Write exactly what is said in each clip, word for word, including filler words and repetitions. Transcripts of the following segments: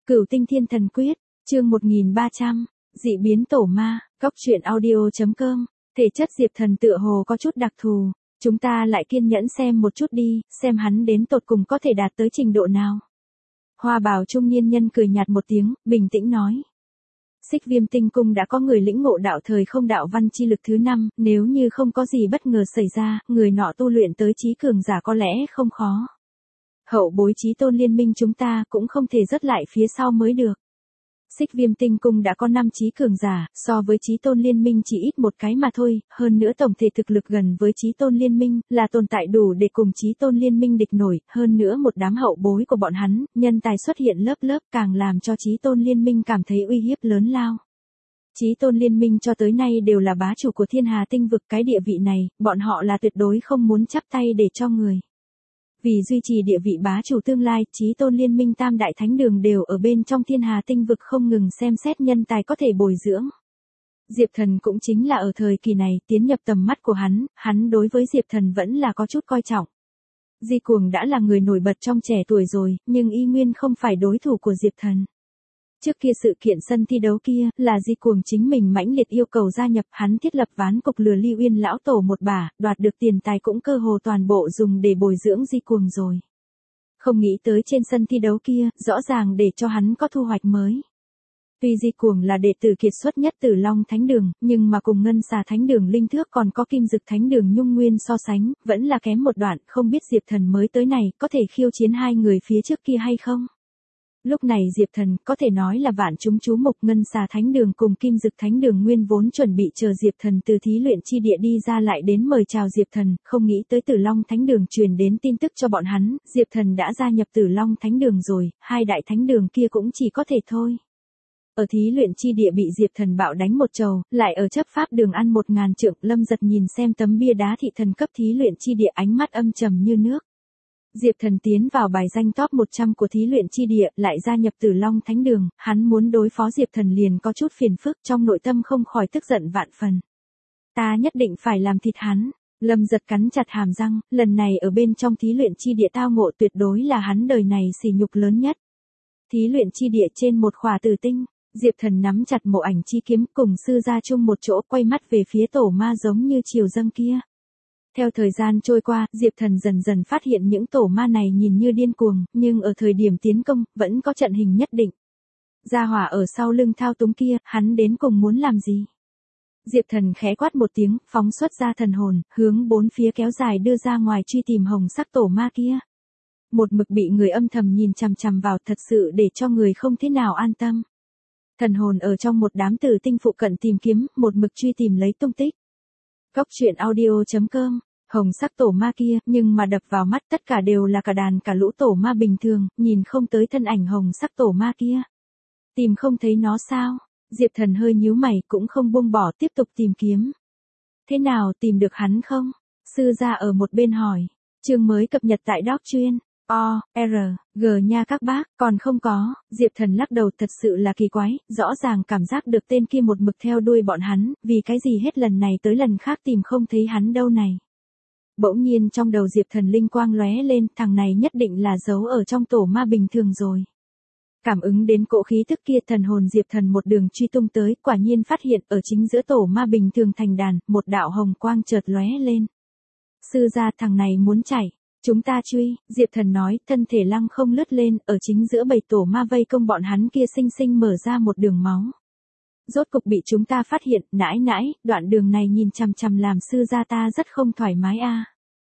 Cửu Tinh Thiên Thần Quyết, chương một nghìn ba trăm, dị biến tổ ma, góc truyện audio.com, thể chất Diệp Thần tựa hồ có chút đặc thù, chúng ta lại kiên nhẫn xem một chút đi, xem hắn đến tột cùng có thể đạt tới trình độ nào. Hoa bào trung niên nhân cười nhạt một tiếng, bình tĩnh nói. Xích Viêm Tinh Cung đã có người lĩnh ngộ đạo thời không đạo văn chi lực thứ năm, nếu như không có gì bất ngờ xảy ra, người nọ tu luyện tới chí cường giả có lẽ không khó. Hậu bối chí tôn liên minh chúng ta cũng không thể rớt lại phía sau mới được. Xích Viêm Tinh Cung đã có năm chí cường giả, so với chí tôn liên minh chỉ ít một cái mà thôi, hơn nữa tổng thể thực lực gần với chí tôn liên minh, là tồn tại đủ để cùng chí tôn liên minh địch nổi, hơn nữa một đám hậu bối của bọn hắn, nhân tài xuất hiện lớp lớp càng làm cho chí tôn liên minh cảm thấy uy hiếp lớn lao. Chí tôn liên minh cho tới nay đều là bá chủ của thiên hà tinh vực, cái địa vị này, bọn họ là tuyệt đối không muốn chắp tay để cho người. Vì duy trì địa vị bá chủ tương lai, chí tôn liên minh tam đại thánh đường đều ở bên trong thiên hà tinh vực không ngừng xem xét nhân tài có thể bồi dưỡng. Diệp Thần cũng chính là ở thời kỳ này tiến nhập tầm mắt của hắn, hắn đối với Diệp Thần vẫn là có chút coi trọng. Di Cuồng đã là người nổi bật trong trẻ tuổi rồi, nhưng y nguyên không phải đối thủ của Diệp Thần. Trước kia sự kiện sân thi đấu kia, là Di Cuồng chính mình mãnh liệt yêu cầu gia nhập, hắn thiết lập ván cục lừa Lưu Uyên lão tổ một bả, đoạt được tiền tài cũng cơ hồ toàn bộ dùng để bồi dưỡng Di Cuồng rồi. Không nghĩ tới trên sân thi đấu kia, rõ ràng để cho hắn có thu hoạch mới. Tuy Di Cuồng là đệ tử kiệt xuất nhất Tử Long Thánh Đường, nhưng mà cùng Ngân Xà Thánh Đường Linh Thước còn có Kim Dực Thánh Đường Nhung Nguyên so sánh, vẫn là kém một đoạn, không biết Diệp Thần mới tới này, có thể khiêu chiến hai người phía trước kia hay không? Lúc này Diệp Thần có thể nói là vạn chúng chú mục. Ngân Xà Thánh Đường cùng Kim Dực Thánh Đường nguyên vốn chuẩn bị chờ Diệp Thần từ thí luyện chi địa đi ra lại đến mời chào Diệp Thần, không nghĩ tới Tử Long Thánh Đường truyền đến tin tức cho bọn hắn, Diệp Thần đã gia nhập Tử Long Thánh Đường rồi, hai đại thánh đường kia cũng chỉ có thể thôi. Ở thí luyện chi địa bị Diệp Thần bạo đánh một trầu, lại ở chấp pháp đường ăn một ngàn trượng. Lâm Giật nhìn xem tấm bia đá thị thần cấp thí luyện chi địa, ánh mắt âm trầm như nước. Diệp Thần tiến vào bài danh top một trăm của thí luyện chi địa, lại gia nhập Tử Long Thánh Đường, hắn muốn đối phó Diệp Thần liền có chút phiền phức, trong nội tâm không khỏi tức giận vạn phần. Ta nhất định phải làm thịt hắn. Lâm Giật cắn chặt hàm răng, lần này ở bên trong thí luyện chi địa tao ngộ tuyệt đối là hắn đời này sỉ nhục lớn nhất. Thí luyện chi địa trên một khỏa tử tinh, Diệp Thần nắm chặt mộ ảnh chi kiếm cùng sư ra chung một chỗ, quay mắt về phía tổ ma giống như chiều dâng kia. Theo thời gian trôi qua, Diệp Thần dần dần phát hiện những tổ ma này nhìn như điên cuồng, nhưng ở thời điểm tiến công, vẫn có trận hình nhất định. Gia hỏa ở sau lưng thao túng kia, hắn đến cùng muốn làm gì? Diệp Thần khẽ quát một tiếng, phóng xuất ra thần hồn, hướng bốn phía kéo dài đưa ra ngoài truy tìm hồng sắc tổ ma kia. Một mực bị người âm thầm nhìn chằm chằm vào, thật sự để cho người không thế nào an tâm. Thần hồn ở trong một đám tử tinh phụ cận tìm kiếm, một mực truy tìm lấy tung tích. Góc truyện audio.com, hồng sắc tổ ma kia, nhưng mà đập vào mắt tất cả đều là cả đàn cả lũ tổ ma bình thường, nhìn không tới thân ảnh hồng sắc tổ ma kia. Tìm không thấy nó sao? Diệp Thần hơi nhíu mày, cũng không buông bỏ, tiếp tục tìm kiếm. Thế nào, tìm được hắn không? Sư gia ở một bên hỏi. Chương mới cập nhật tại Doc chuyên. O, R, G nha các bác, còn không có. Diệp Thần lắc đầu, thật sự là kỳ quái, rõ ràng cảm giác được tên kia một mực theo đuôi bọn hắn, vì cái gì hết lần này tới lần khác tìm không thấy hắn đâu này. Bỗng nhiên trong đầu Diệp Thần linh quang lóe lên, thằng này nhất định là giấu ở trong tổ ma bình thường rồi. Cảm ứng đến cỗ khí tức kia, thần hồn Diệp Thần một đường truy tung tới, quả nhiên phát hiện ở chính giữa tổ ma bình thường thành đàn, một đạo hồng quang chợt lóe lên. Sư gia, thằng này muốn chạy. Chúng ta truy, Diệp Thần nói, thân thể lăng không lướt lên, ở chính giữa bầy tổ ma vây công bọn hắn kia xinh xinh mở ra một đường máu. Rốt cục bị chúng ta phát hiện, nãi nãi, đoạn đường này nhìn chằm chằm làm sư gia ta rất không thoải mái a. À.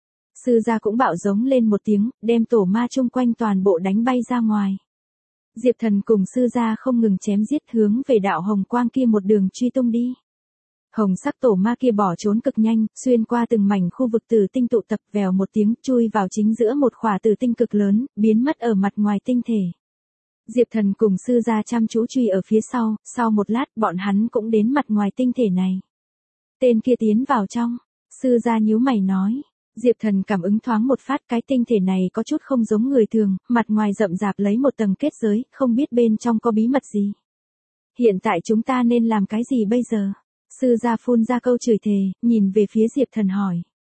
Sư gia cũng bạo giống lên một tiếng, đem tổ ma chung quanh toàn bộ đánh bay ra ngoài. Diệp Thần cùng sư gia không ngừng chém giết, hướng về đạo hồng quang kia một đường truy tung đi. Hồng sắc tổ ma kia bỏ trốn cực nhanh, xuyên qua từng mảnh khu vực tử tinh tụ tập, vèo một tiếng chui vào chính giữa một khỏa tử tinh cực lớn, biến mất ở mặt ngoài tinh thể. Diệp Thần cùng sư gia chăm chú truy ở phía sau, sau một lát bọn hắn cũng đến mặt ngoài tinh thể này. Tên kia tiến vào trong, sư gia nhíu mày nói. Diệp Thần cảm ứng thoáng một phát, cái tinh thể này có chút không giống người thường, mặt ngoài rậm rạp lấy một tầng kết giới, không biết bên trong có bí mật gì. Hiện tại chúng ta nên làm cái gì bây giờ? Sư gia phun ra câu chửi thề, nhìn về phía Diệp Thần hỏi.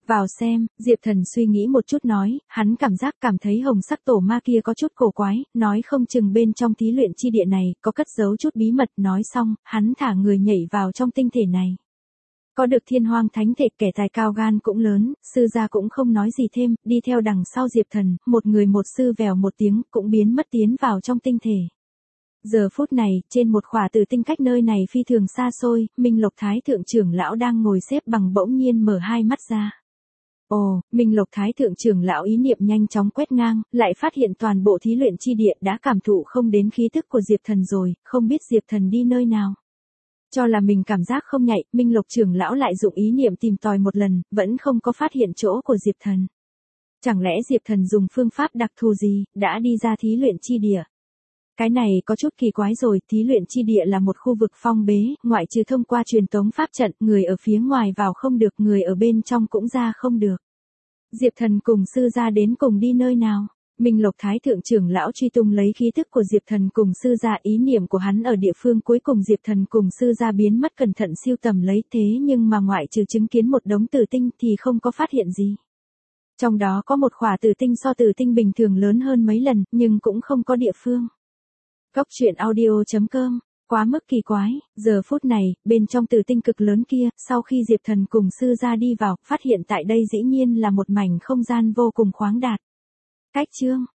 Vào xem, Diệp Thần suy nghĩ một chút nói, hắn cảm giác cảm thấy hồng sắc tổ ma kia có chút cổ quái, nói không chừng bên trong thí luyện chi địa này, có cất giấu chút bí mật, nói xong, hắn thả người nhảy vào trong tinh thể này. Có được thiên hoang thánh thể, kẻ tài cao gan cũng lớn, sư gia cũng không nói gì thêm, đi theo đằng sau Diệp Thần, một người một sư vèo một tiếng, cũng biến mất tiến vào trong tinh thể. Giờ phút này, trên một khỏa tử tinh cách nơi này phi thường xa xôi, Minh Lộc Thái thượng trưởng lão đang ngồi xếp bằng bỗng nhiên mở hai mắt ra. Ồ, Minh Lộc Thái thượng trưởng lão ý niệm nhanh chóng quét ngang, lại phát hiện toàn bộ thí luyện chi địa đã cảm thụ không đến khí tức của Diệp Thần rồi, không biết Diệp Thần đi nơi nào. Cho là mình cảm giác không nhạy, Minh Lộc trưởng lão lại dụng ý niệm tìm tòi một lần, vẫn không có phát hiện chỗ của Diệp Thần. Chẳng lẽ Diệp Thần dùng phương pháp đặc thù gì, đã đi ra thí luyện chi địa? Cái này có chút kỳ quái rồi, thí luyện chi địa là một khu vực phong bế, ngoại trừ thông qua truyền tống pháp trận, người ở phía ngoài vào không được, người ở bên trong cũng ra không được. Diệp Thần cùng sư gia đến cùng đi nơi nào? Minh Lộc Thái thượng trưởng lão truy tung lấy khí thức của Diệp Thần cùng sư gia, ý niệm của hắn ở địa phương cuối cùng Diệp Thần cùng sư gia biến mất, cẩn thận siêu tầm lấy, thế nhưng mà ngoại trừ chứng kiến một đống tử tinh thì không có phát hiện gì. Trong đó có một khỏa tử tinh so tử tinh bình thường lớn hơn mấy lần, nhưng cũng không có địa phương. Góc truyện audio chấm com, quá mức kỳ quái, giờ phút này, bên trong tử tinh cực lớn kia, sau khi Diệp Thần cùng sư gia đi vào, phát hiện tại đây dĩ nhiên là một mảnh không gian vô cùng khoáng đạt. Cách chương